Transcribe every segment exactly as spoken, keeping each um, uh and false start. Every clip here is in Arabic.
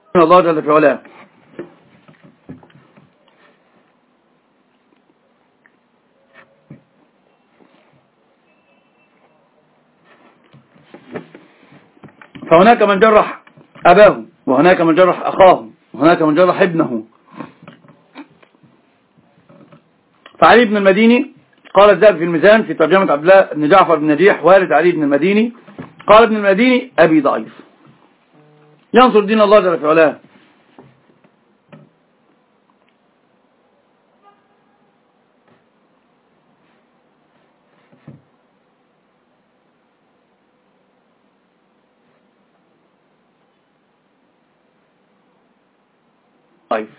الله جل في علاه. فهناك من جرح أباه، وهناك من جرح أخاه، وهناك من جرح ابنه. فعلي بن المديني قال الذهبي في الميزان في ترجمة عبد الله بن جعفر بن نجيح والد علي بن المديني، قال ابن المديني أبي ضعيف ينصر دين الله جل في علاه. ضعيف.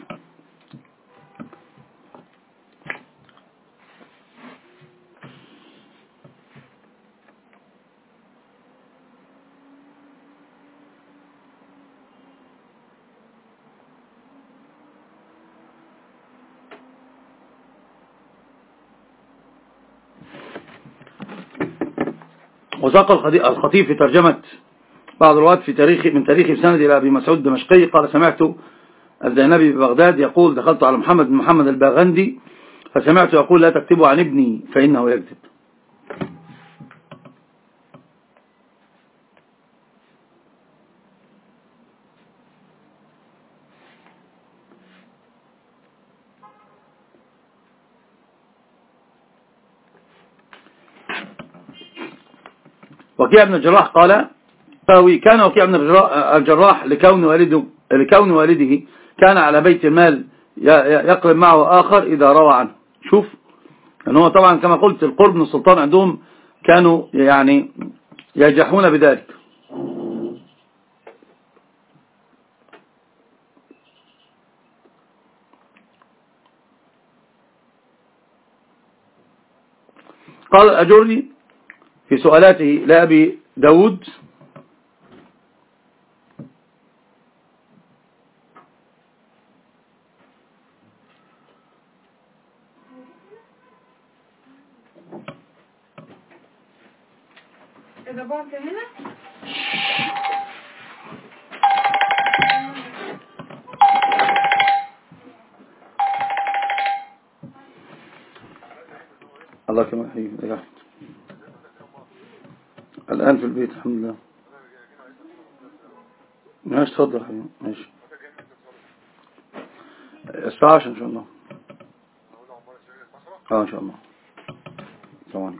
وساق الخطيب في ترجمة بعض الرواة في تاريخ من تاريخ بسند إلى أبي مسعود الدمشقي قال سمعت الزينبي ببغداد يقول دخلت على محمد بن محمد الباغندي فسمعت يقول لا تكتبوا عن ابني فإنه يكذب. وكيع بن الجراح قال كان وكيع بن الجراح لكون والده لكون والده كان على بيت المال يقرب معه آخر إذا روى عنه. شوف أن هو طبعا كما قلت القرب من السلطان عندهم كانوا يعني يجحون بذلك. قال الأجري في سؤالاته لأبي داود إذا بعت هنا الله كما حبيبي الآن في البيت الحمد لله. ماشي تفضل حبيبي ماشي الساعة عشرة إن شاء الله. اه إن شاء الله. طبعا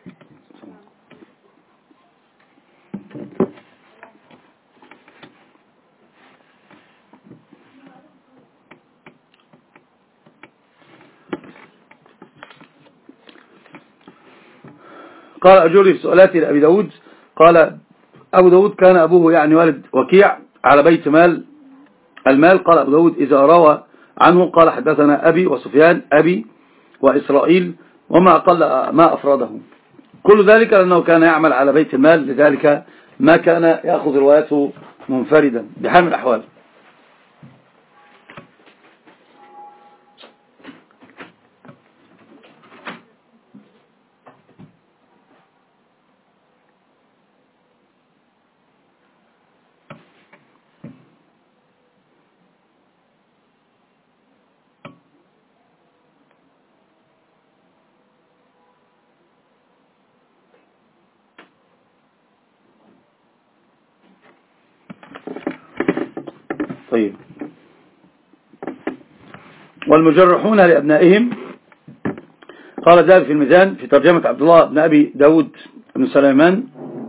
قال أجوري في سؤالاتي لأبي داود قال أبو داود كان أبوه يعني والد وكيع على بيت مال المال. قال أبو داود إذا روى عنه قال حدثنا أبي وسفيان أبي وإسرائيل وما أقل ما أفراده. كل ذلك لأنه كان يعمل على بيت المال، لذلك ما كان يأخذ رواياته منفردا بحال من الأحوال. طيب والمجرحون لأبنائهم قال ذلك في الميزان في ترجمة عبد الله بن أبي داود بن سليمان.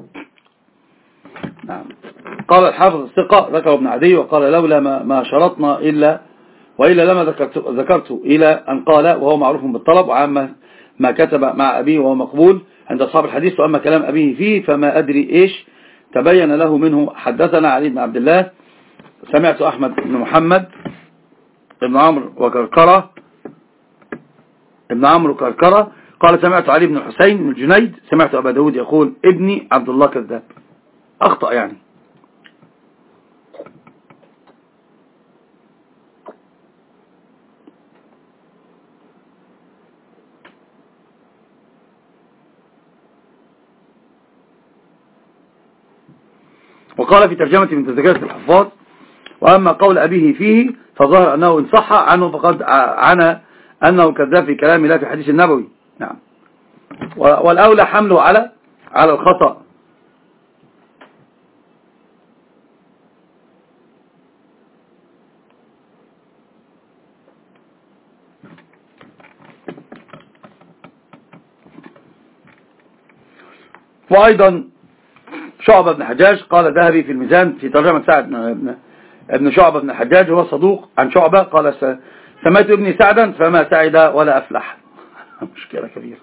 نعم. قال الحافظ الثقة ذكر ابن عدي وقال لولا ما, ما شرطنا إلا وإلا لما ذكرت, ذكرت إلى أن قال وهو معروف بالطلب وعما ما كتب مع أبيه وهو مقبول عند أصحاب الحديث. وأما كلام أبيه فيه فما أدري إيش تبين له منه. حدثنا علي بن عبد الله سمعت أحمد بن محمد ابن عمرو وكركرة ابن عمرو وكركرة قال سمعت علي بن حسين بن الجنيد سمعت أبا داود يقول ابني عبد الله كذاب. أخطأ يعني. وقال في ترجمة من تذكرة الحفاظ وأما قول أبيه فيه فظهر أنه إن صح عنه فقد عنا أنه كذاب في كلام لا في حديث النبوي. نعم. والأولى حمله على على الخطأ. وأيضا شعبة بن حجاج قال ذهبي في الميزان في ترجمة سعد ابن شعبة بن حجاج هو صدوق عن شعبة قال سميت ابني سعدا فما سعد ولا أفلح. مشكلة كبيرة.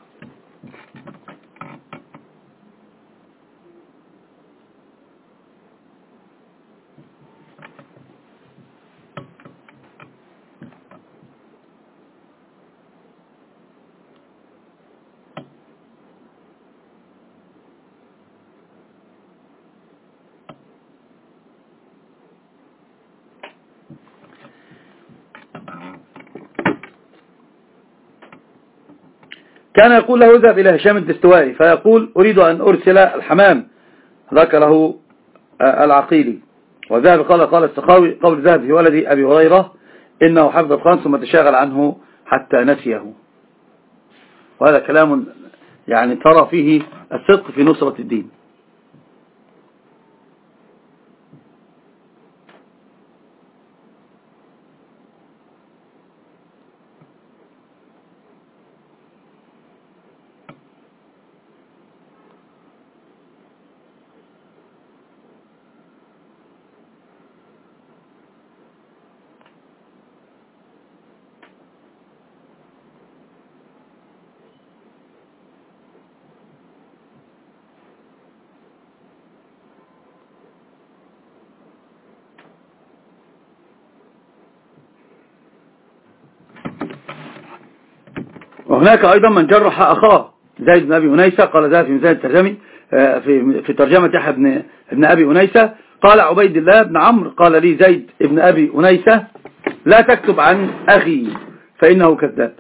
كان يقول له اذهب إلى هشام الدستوائي فيقول أريد أن أرسل الحمام، ذكره العقيلي. وذهب قال قال السخاوي قول ذهب في ولد أبي هريرة إنه حفظ القرآن ثم تشاغل عنه حتى نسيه. وهذا كلام يعني ترى فيه الصدق في نصرة الدين. وهناك أيضا من جرح أخاه زيد بن أبي أنيسة قال ذا في ميزان الترجمي في في ترجمة يحيى بن ابن أبي أنيسة قال عبيد الله بن عمرو قال لي زيد بن أبي أنيسة لا تكتب عن أخي فإنه كذاب.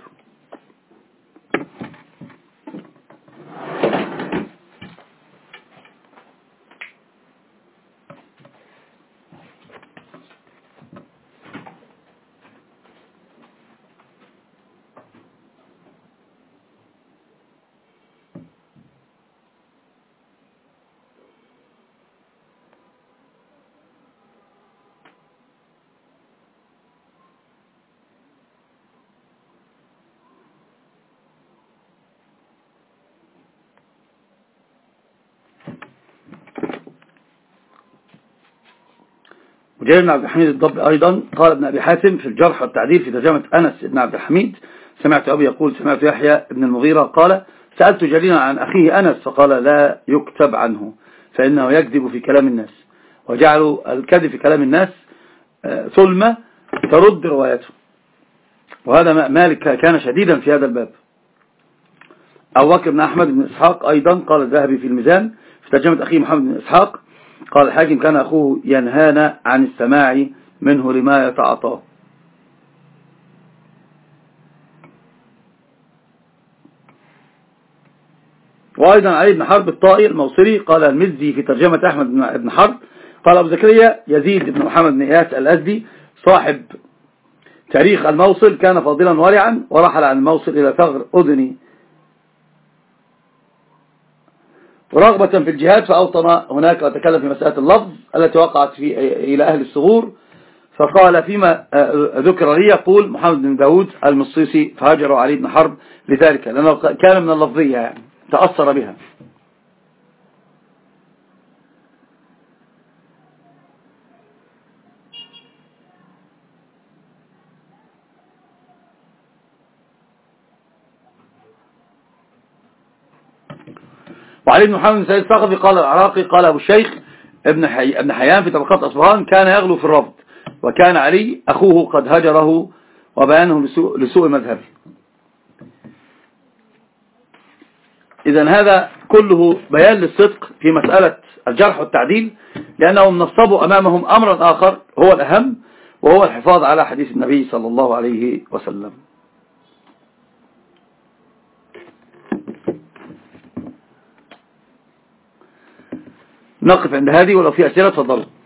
وجابر بن عبد الحميد الضبي أيضا قال ابن أبي حاتم في الجرح والتعديل في ترجمة أنس بن عبد الحميد سمعت أبي يقول سمعت يحيى بن المغيرة قال سألت جريرا عن أخيه أنس فقال لا يكتب عنه فإنه يكذب في كلام الناس، وجعلوا الكذب في كلام الناس ثلمة ترد روايته. وهذا مالك كان شديدا في هذا الباب. أبو بكر بن أحمد بن إسحاق أيضا قال الذهبي في الميزان في ترجمة أخيه محمد بن إسحاق قال الحاكم كان أخوه ينهانا عن السماع منه لما يتعاطاه. وأيضا علي بن حرب الطائي الموصلي قال المزي في ترجمة أحمد بن حرب قال أبو زكريا يزيد بن محمد بن إياس الأزدي صاحب تاريخ الموصل كان فاضلا ورعا ورحل عن الموصل إلى ثغر أذني ورغبة في الجهاد فأوطن هناك وتكلم في مسألة اللفظ التي وقعت في إلى أهل الثغور فقال فيما ذكر لي يقول محمد بن داود المصيصي فهاجروا علي بن حرب لذلك لأنه كان من اللفظية يعني تأثر بها. وعلي بن محمد بن سعيد الثقفي قال العراقي قال أبو الشيخ ابن حي... ابن حيان في طبقات أصبهان كان يغلو في الرفض وكان علي أخوه قد هجره وبيانه لسوء, لسوء مذهبه. إذن هذا كله بيان للصدق في مسألة الجرح والتعديل لأنهم نصبوا أمامهم أمرا آخر هو الأهم وهو الحفاظ على حديث النبي صلى الله عليه وسلم. نقف عند هذه ولو في أسئلة تفضلوا.